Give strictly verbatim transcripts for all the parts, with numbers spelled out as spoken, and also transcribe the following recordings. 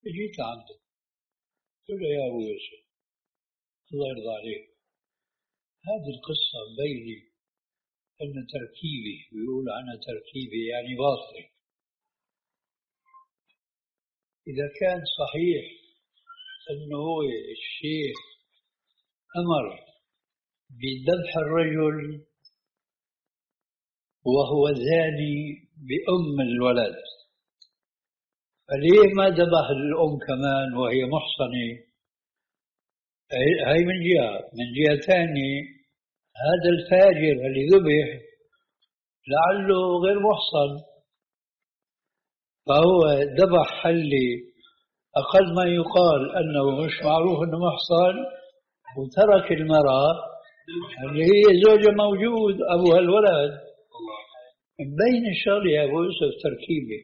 جيت عنده قلت له يا أبو يوسف الله يرضى عليك، هذه القصة بيني أن تركيبي بيقول عنها تركيبي يعني باطل، إذا كان صحيح أنه هو الشيخ أمر بذبح الرجل وهو زاني بأم الولد، فليه ما ذبح الأم كمان وهي محصنة؟ هي من جهة. من جهة ثانية هذا الفاجر اللي ذبح لعله غير محصن، فهو ذبح اللي أقل ما يقال أنه مش معروف أنه محصن، وترك المرأة اللي هي زوجة موجود أبوها الولد. بين الشغل يا أبو يوسف تركيبه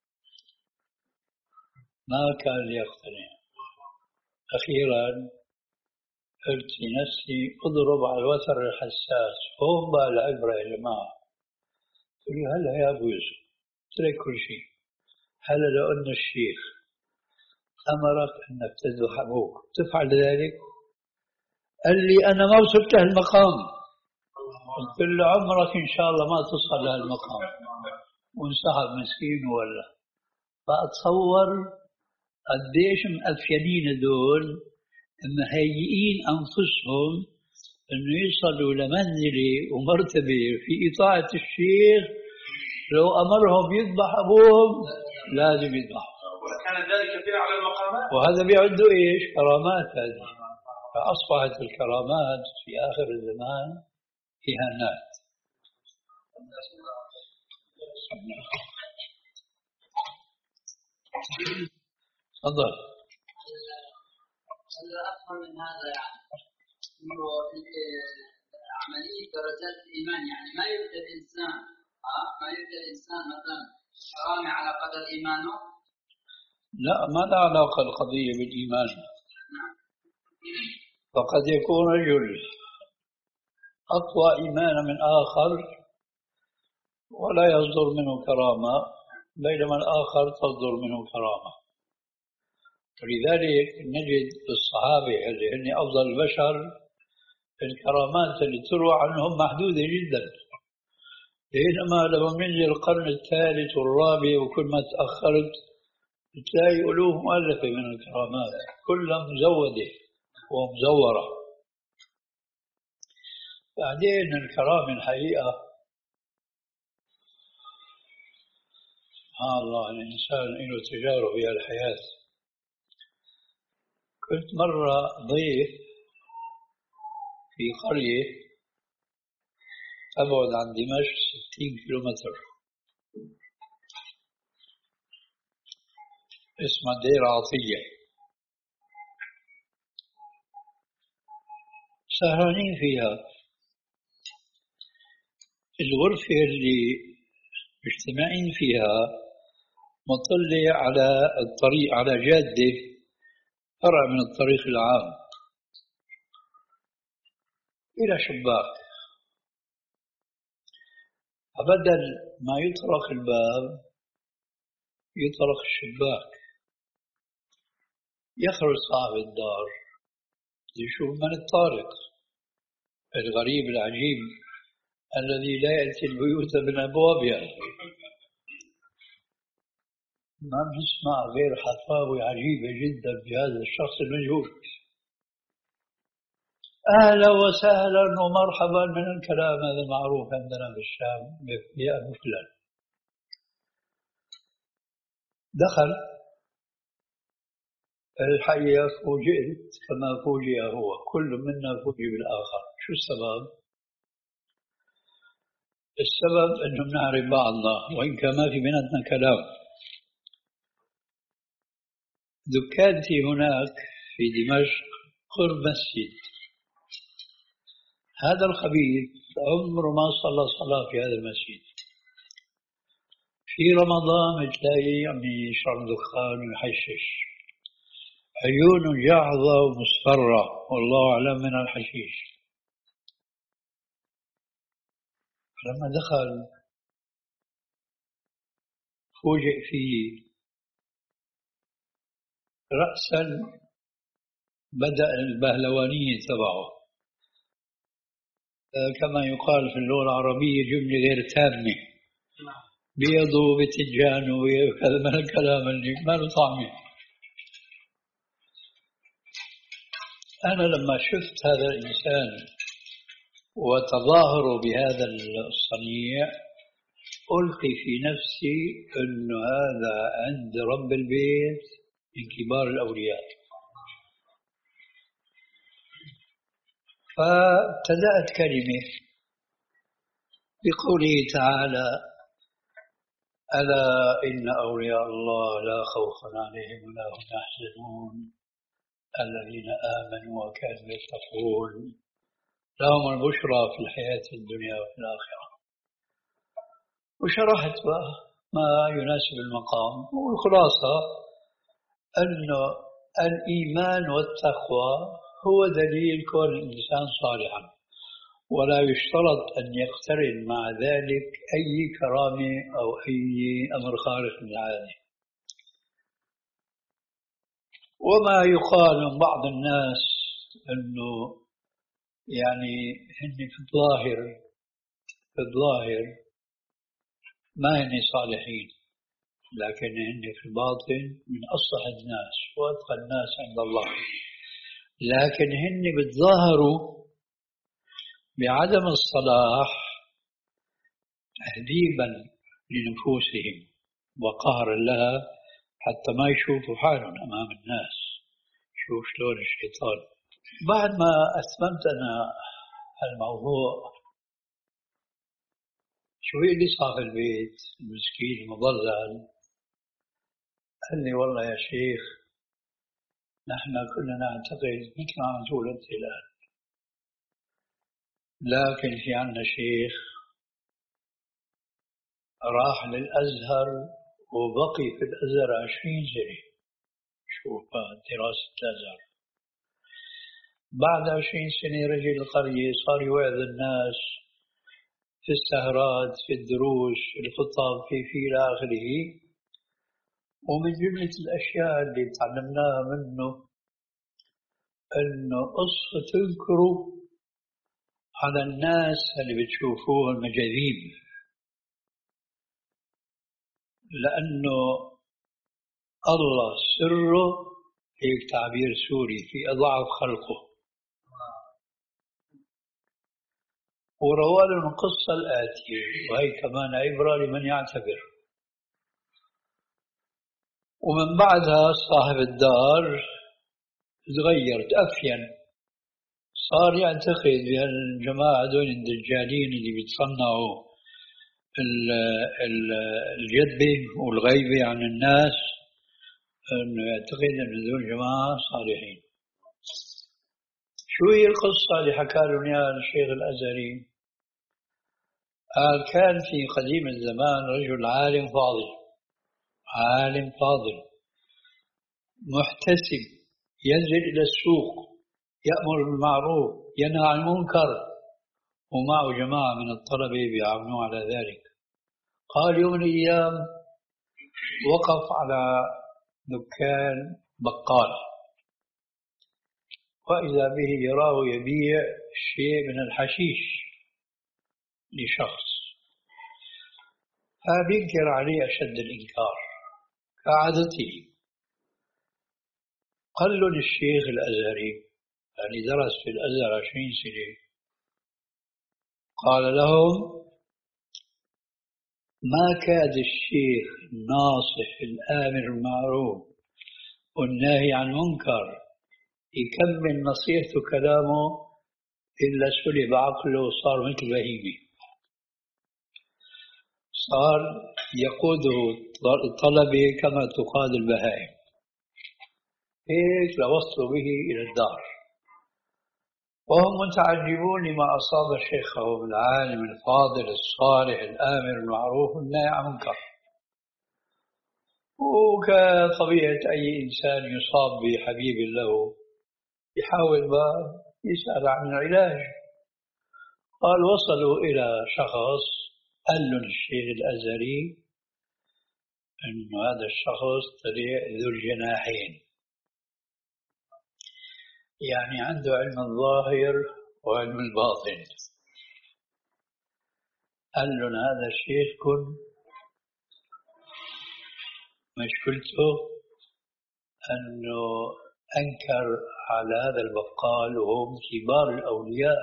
ما كان يقتنع. أخيرا قلت لنفسي اضرب على الوتر الحساس، هون بقى العبرة يا جماعة. قلت له هلا يا أبو يوسف اترك كل شيء، هلا لو أن الشيخ أمرك أنك تذبح أبوك تفعل ذلك؟ قال لي أنا ما وصلت لهالمقام. قلت له عمرك إن شاء الله ما تصل لهالمقام، وانسحب مسكين. ولا فأتصور قديش مأفينين دول مهيئين أنفسهم أنه يصلوا لمنزلة ومرتبة في إطاعة الشيخ، لو أمرهم يذبح أبوهم لازم يذبح. وكان ذلك في أعلى المقامات، وهذا بيعدوا إيش؟ كرامات. هذه فأصبحت الكرامات في آخر الزمان إهانات. تفضل. هذا أفهم من هذا يعني إنه عملية درجات الإيمان، يعني ما يبدأ الإنسان آه ما يبدأ الإنسان مثلا كرامة على قدر إيمانه. لا، ما له علاقة القضية بالإيمان. فقد يكون رجل أقوى إيمانا من آخر ولا يصدر منه كرامة، بينما الآخر تصدر منه كرامة. ولذلك نجد الصحابة اللي هن أفضل البشر الكرامات اللي تروى عنهم محدودة جدا، بينما لما ننزل القرن الثالث والرابع وكل ما تأخرت تلاقي ألوف مؤلفة من الكرامات كلها مزودة ومزورة. بعدين الكرامة الحقيقة سبحان الله الإنسان له تجارب في الحياة. كنت مرة ضيف في قرية أبعد عن دمشق ستين كيلومتر اسمها دير عطية. سهرانين فيها، الغرفة اللي مجتمعين فيها مطلة على الطريق، على جادة فرع من الطريق العام، إلى شباك. فبدل ما يطرق الباب يطرق الشباك، يخرج صاحب الدار يشوف من الطارق الغريب العجيب الذي لا يأتي البيوت من أبوابها. ما بنسمع غير حفاوة عجيبة جدا بهذا الشخص المجهول. أهلا وسهلا ومرحبا من الكلام هذا معروف عندنا بالشام يا أبو فلان. دخل الحقيقة فوجئت كما فوجئ هو، كل منا فوجئ بالآخر. شو السبب؟ السبب أنه بنعرف بعضنا وإن كان ما في بيناتنا كلام. دكانتي هناك في دمشق قرب مسجد، هذا الخبيث عمره ما صلى صلاة في هذا المسجد. في رمضان تلاقي عم يشرب دخان ويحشش، عيونه جعظة ومصفرة والله أعلم من الحشيش. لما دخل فوجئ فيه رأسا بدأ البهلوانية تبعه، كما يقال في اللغة العربية جملة غير تامة، بيض وبتنجان وكذا من الكلام اللي ما له طعمه. أنا لما شفت هذا الإنسان وتظاهروا بهذا الصنيع ألقي في نفسي أن هذا عند رب البيت من كبار الأولياء. فابتدأت كلمة بقوله تعالى: ألا إن أولياء الله لا خوف عليهم ولا هم يحزنون الذين آمنوا وكانوا يتقون لهم البشرى في الحياة الدنيا وفي الآخرة. وشرحت ما يناسب المقام، والخلاصة أن الإيمان والتقوى هو دليل كون الإنسان صالحا، ولا يشترط أن يقترن مع ذلك أي كرامة أو أي أمر خارق للعادة. وما يقال من بعض الناس أنه يعني هن في الظاهر في الظاهر ما هن صالحين، لكن هن في الباطن من أصلح الناس وأتقى الناس عند الله، لكن هن بتظاهروا بعدم الصلاح تهذيبا لنفوسهم وقهرا لها حتى ما يشوفوا حالهم أمام الناس. شوف شلون الشيطان. بعد ما أثمنت أنا الموضوع، شوي لي صاحب البيت المسكين المضلل قال لي: والله يا شيخ نحن كنا نعتقد مثل ما عم تقول أنت الآن، لكن في عنا شيخ راح للأزهر وبقي في الأزهر عشرين سنة. شوف دراسة الأزهر. بعد عشرين سنة رجع القرية صار يوعظ الناس في السهرات، في الدروس، في الخطب، في في إلى آخره. ومن جملة الأشياء اللي تعلمناها منه إنه قصة تذكروا على الناس اللي بتشوفوه المجاذيب، لأنه الله سره هيك تعبير سوري في أضعف خلقه. وروى لنا القصة الآتية، وهي كمان عبرة لمن يعتبر. ومن بعدها صاحب الدار تغير، تأفين، صار يعتقد بأن الجماعة دول الدجالين اللي بيتصنعوا الجذبة والغيبة عن الناس، أنه يعتقد أن هذول جماعة صالحين. شو هي القصة اللي حكى لهم إياها الشيخ الأزهري؟ قال: كان في قديم الزمان رجل عالم فاضل، عالم فاضل محتسب، ينزل إلى السوق يأمر بالمعروف ينهى عن المنكر، ومعه جماعة من الطلبة بيعاونوه على ذلك. قال يوم من الأيام وقف على دكان بقال، وإذا به يراه يبيع شيء من الحشيش لشخص، فبينكر عليه أشد الإنكار كعادته. قال له الشيخ الأزهري، يعني درس في الأزهر عشرين سنة، قال لهم: ما كاد الشيخ الناصح الآمر بالمعروف والناهي عن المنكر يكمل نصيحته كلامه إلا سلب عقله وصار مثل بهيمة، صار يقوده الطلبة كما تقاد البهائم، هيك لوصلوا به إلى الدار. وهم متعجبون لما أصاب شيخهم العالم الفاضل الصالح الآمر بالمعروف والنهي عن المنكر. وكطبيعة أي إنسان يصاب بحبيب له يحاول ما يسأل عن العلاج. قال: وصلوا إلى شخص قال له الشيخ الأزهري أن هذا الشخص طلع ذو الجناحين، يعني عنده علم الظاهر وعلم الباطن. قال لهم هذا شيخكم مشكلته أنه أنكر على هذا البقال وهو من كبار الأولياء.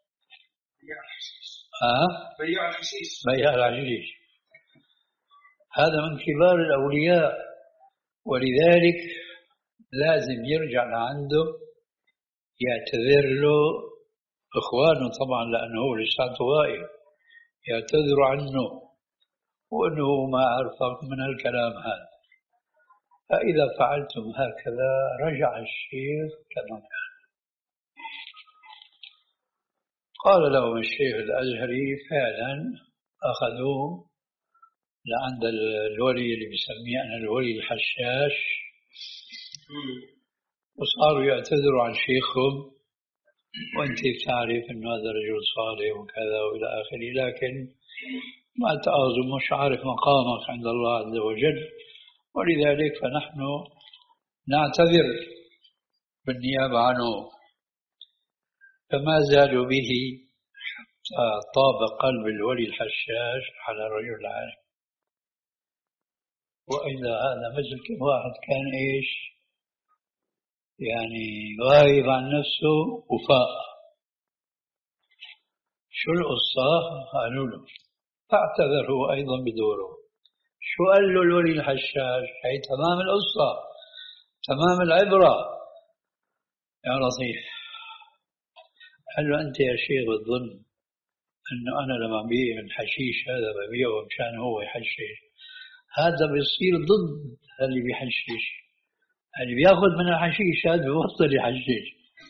ها؟ بياع الحشيش. بياع الحشيش هذا من كبار الأولياء، ولذلك لازم يرجع لعنده يعتذر له إخوانه طبعا لأنه هو لساته غائب، يعتذر عنه وأنه ما عرفك من الكلام هذا. فإذا فعلتم هكذا رجع الشيخ كما كان. قال لهم الشيخ الأزهري فعلا أخذوه لعند الولي اللي بيسميه أنا الولي الحشاش، وصاروا يعتذروا عن شيخهم، وأنت تعرف أنه هذا رجل صالح وكذا وإلى آخره، لكن ما تأخذوا مش عارف مقامك عند الله عز وجل، ولذلك فنحن نعتذر بالنيابة عنه. فما زالوا به حتى طاب قلب الولي الحشاش على الرجل العالم. وإذا هذا مثل كم واحد كان إيش يعني غايب عن نفسه وفاء. شو القصة؟ قالوا له فاعتذر هو أيضا بدوره. شو قال له الولي الحشاش؟ هي تمام القصة، تمام العبرة يا لطيف. قال له أنت يا شيخ بتظن أنه أنا لما أبيع الحشيش هذا ببيعه مشان هو يحشش، هذا بيصير ضد اللي بيحشش، اللي بياخذ من الحشيش هذا بيبطل يحشش.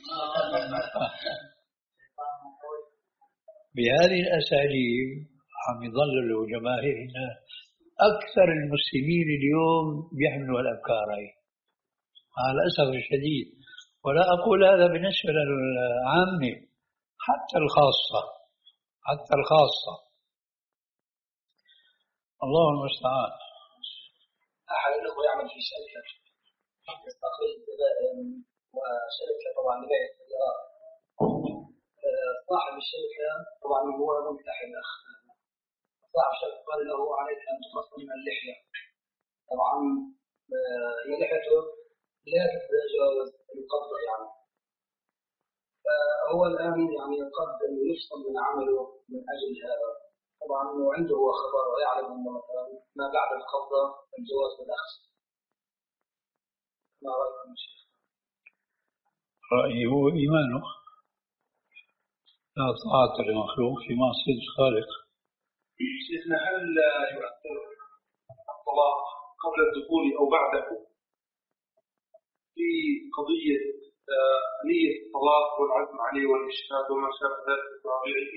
بهذه الأساليب عم يضللوا جماهيرنا. أكثر المسلمين اليوم بيحملوا الأفكار هاي مع الأسف الشديد، ولا أقول هذا بالنسبة للعامة، حتى الخاصة حتى الخاصة الله المستعان. أحد الأخوة يعمل في شركة يستقبل الزبائن وشركة طبعا لبيع السيارات. صاحب الشركة طبعا هو ملتحي الأخ، صاحب الشركة قال له عليك أن تخصص من اللحية. طبعا هي لحيته لا تتجاوز القبضة يعني، فهو الآن يعني قد يفصل من عمله من أجل هذا. طبعا وعنده هو خبر ويعلم أنه مثلا ما بعد القبضة الجواز بالأخذ. ما رأيكم يا شيخ؟ رأيي هو إيمانه، لا طاعة لمخلوق في معصية الخالق. شيخنا هل يؤثر الطلاق قبل الدخول أو بعده في قضية نية الطلاق والعزم عليه والإشهاد وما شابه ذلك بطبيعه؟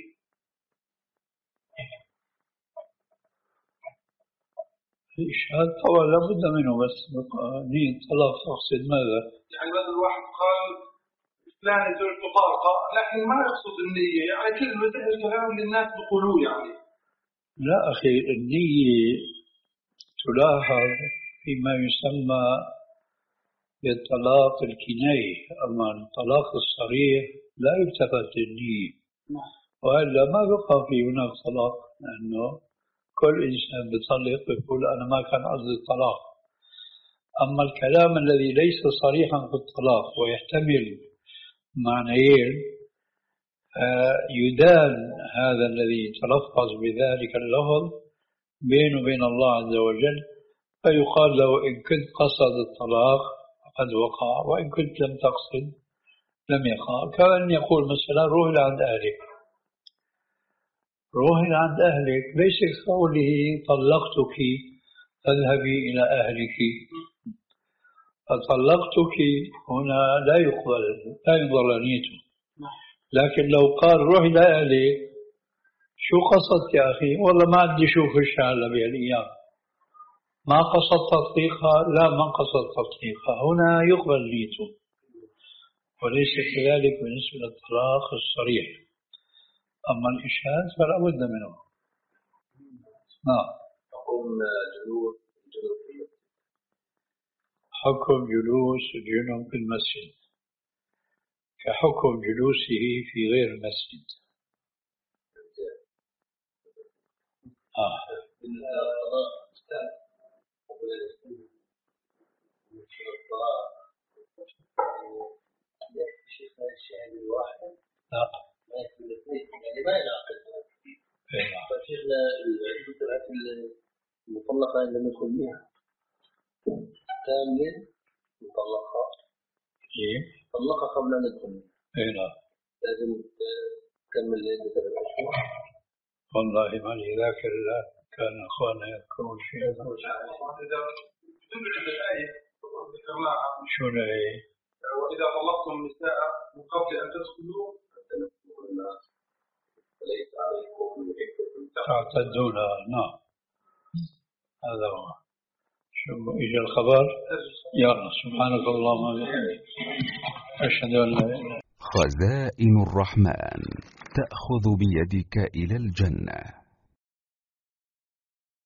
الإشهاد طبعا لابد منه، بس نية الطلاق تقصد ماذا؟ يعني مثل واحد قال فلان زوجته طارقة لكن ما يقصد النية، يعني كلمة الكلام اللي الناس بيقولوه يعني. لا أخي، النية تلاحظ فيما يسمى بالطلاق الكنائي، أما الطلاق الصريح لا يلتفت للنية، وإلا ما بقى في هناك طلاق، لأنه كل إنسان بيطلق يقول أنا ما كان قصدي الطلاق. أما الكلام الذي ليس صريحا في الطلاق ويحتمل معنيين يدان هذا الذي تلفظ بذلك اللفظ بينه وبين الله عز وجل، فيقال له إن كنت قصد الطلاق فقد وقع، وإن كنت لم تقصد لم يقع. كأن يقول مثلا روح لعند أهلك، روح لعند أهلك، ليس قوله طلقتك فاذهبي إلى أهلك. فطلقتك هنا لا يقبل، لا ينظر نيته. لكن لو قال روح إلى أهلك، شو قصدت يا أخي؟ والله ما عندي شوف الشهادة بهالأيام، ما قصد تطليقها، لا ما قصد تطليقها، هنا يقبل نيته. وليس كذلك بالنسبة للطلاق الصريح. أما الإشهاد فلا بد منه. نعم. حكم جلوس الجنوب حكم جلوس الجنوب في المسجد. كحكم جلوسه في غير المسجد. آه. لا. يعني ما ينعقد. فشيخنا الفترات المطلقة اللي ندخل بها كامل مطلقة. إيه. طلقة قبل أن ندخل. إيه لا. لازم تكمل عدة الأشهر. والله ما لي ذاكر لا كان أخوانا يذكرون شيئا. شو الآية؟ وإذا طلقتم النساء من قبل أن تدخلوا فليس عليكم تعتدون. نعم هذا هو. شو إجا الخبر؟ يلا سبحانك اللهم وبحمدك أشهد أن لا إله إلا أنت. خزائن الرحمن تأخذ بيدك إلى الجنة.